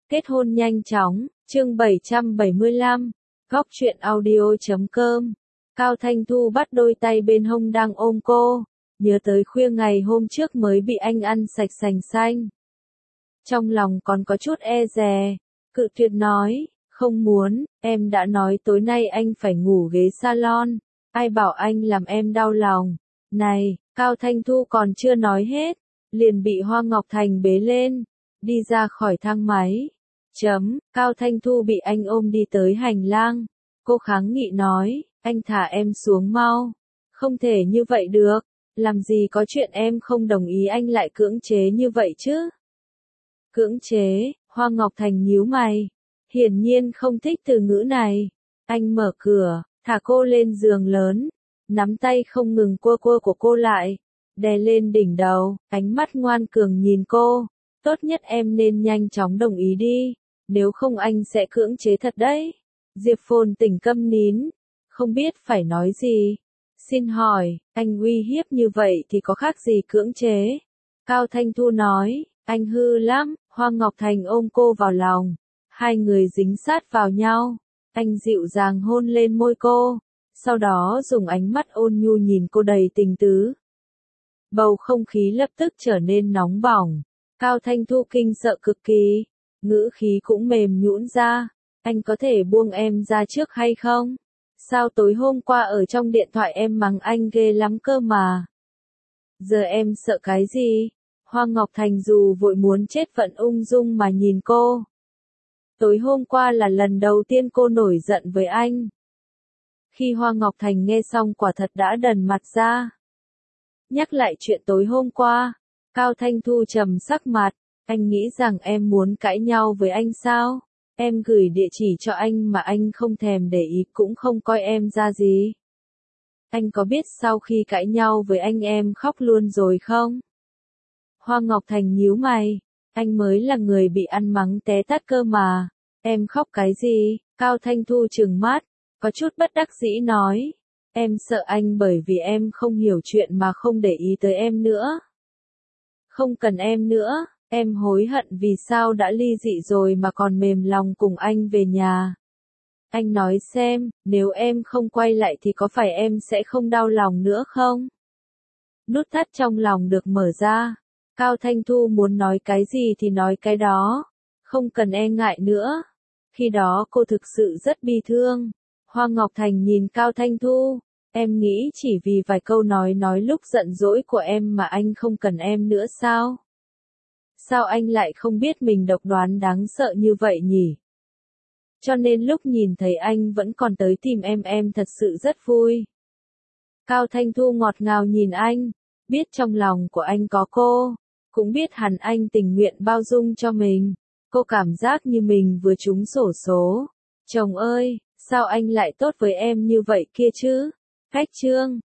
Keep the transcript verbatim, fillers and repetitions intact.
Kết hôn nhanh chóng, chương bảy trăm bảy mươi lăm, góc truyện audio chấm com. Cao Thanh Thu bắt đôi tay bên hông đang ôm cô, nhớ tới khuya ngày hôm trước mới bị anh ăn sạch sành xanh. Trong lòng còn có chút e dè, cự tuyệt nói, không muốn, em đã nói tối nay anh phải ngủ ghế salon, ai bảo anh làm em đau lòng. Này, Cao Thanh Thu còn chưa nói hết, liền bị Hoa Ngọc Thành bế lên, đi ra khỏi thang máy. Chấm, Cao Thanh Thu bị anh ôm đi tới hành lang, cô kháng nghị nói, anh thả em xuống mau, không thể như vậy được, làm gì có chuyện em không đồng ý anh lại cưỡng chế như vậy chứ. Cưỡng chế, Hoa Ngọc Thành nhíu mày, hiển nhiên không thích từ ngữ này. Anh mở cửa, thả cô lên giường lớn, nắm tay không ngừng cua cua của cô lại, đè lên đỉnh đầu, ánh mắt ngoan cường nhìn cô, tốt nhất em nên nhanh chóng đồng ý đi, nếu không anh sẽ cưỡng chế thật đấy. Diệp Phồn tỉnh câm nín, không biết phải nói gì. Xin hỏi, anh uy hiếp như vậy thì có khác gì cưỡng chế? Cao Thanh Thu nói, anh hư lắm. Hoa Ngọc Thành ôm cô vào lòng, hai người dính sát vào nhau, anh dịu dàng hôn lên môi cô, sau đó dùng ánh mắt ôn nhu nhìn cô đầy tình tứ. Bầu không khí lập tức trở nên nóng bỏng, Cao Thanh Thu kinh sợ cực kỳ, ngữ khí cũng mềm nhũn ra, anh có thể buông em ra trước hay không? Sao tối hôm qua ở trong điện thoại em mắng anh ghê lắm cơ mà. Giờ em sợ cái gì? Hoa Ngọc Thành dù vội muốn chết vẫn ung dung mà nhìn cô. Tối hôm qua là lần đầu tiên cô nổi giận với anh. Khi Hoa Ngọc Thành nghe xong quả thật đã đần mặt ra. Nhắc lại chuyện tối hôm qua, Cao Thanh Thu trầm sắc mặt, anh nghĩ rằng em muốn cãi nhau với anh sao? Em gửi địa chỉ cho anh mà anh không thèm để ý cũng không coi em ra gì. Anh có biết sau khi cãi nhau với anh em khóc luôn rồi không? Hoa Ngọc Thành nhíu mày, anh mới là người bị ăn mắng té tát cơ mà, em khóc cái gì? Cao Thanh Thu trừng mắt, có chút bất đắc dĩ nói, em sợ anh bởi vì em không hiểu chuyện mà không để ý tới em nữa. Không cần em nữa, em hối hận vì sao đã ly dị rồi mà còn mềm lòng cùng anh về nhà. Anh nói xem, nếu em không quay lại thì có phải em sẽ không đau lòng nữa không? Nút thắt trong lòng được mở ra. Cao Thanh Thu muốn nói cái gì thì nói cái đó, không cần e ngại nữa. Khi đó cô thực sự rất bi thương. Hoa Ngọc Thành nhìn Cao Thanh Thu, em nghĩ chỉ vì vài câu nói nói lúc giận dỗi của em mà anh không cần em nữa sao? Sao anh lại không biết mình độc đoán đáng sợ như vậy nhỉ? Cho nên lúc nhìn thấy anh vẫn còn tới tìm em em thật sự rất vui. Cao Thanh Thu ngọt ngào nhìn anh, biết trong lòng của anh có cô. Cũng biết hẳn anh tình nguyện bao dung cho mình. Cô cảm giác như mình vừa trúng xổ số. Chồng ơi, sao anh lại tốt với em như vậy kia chứ? Khách chương.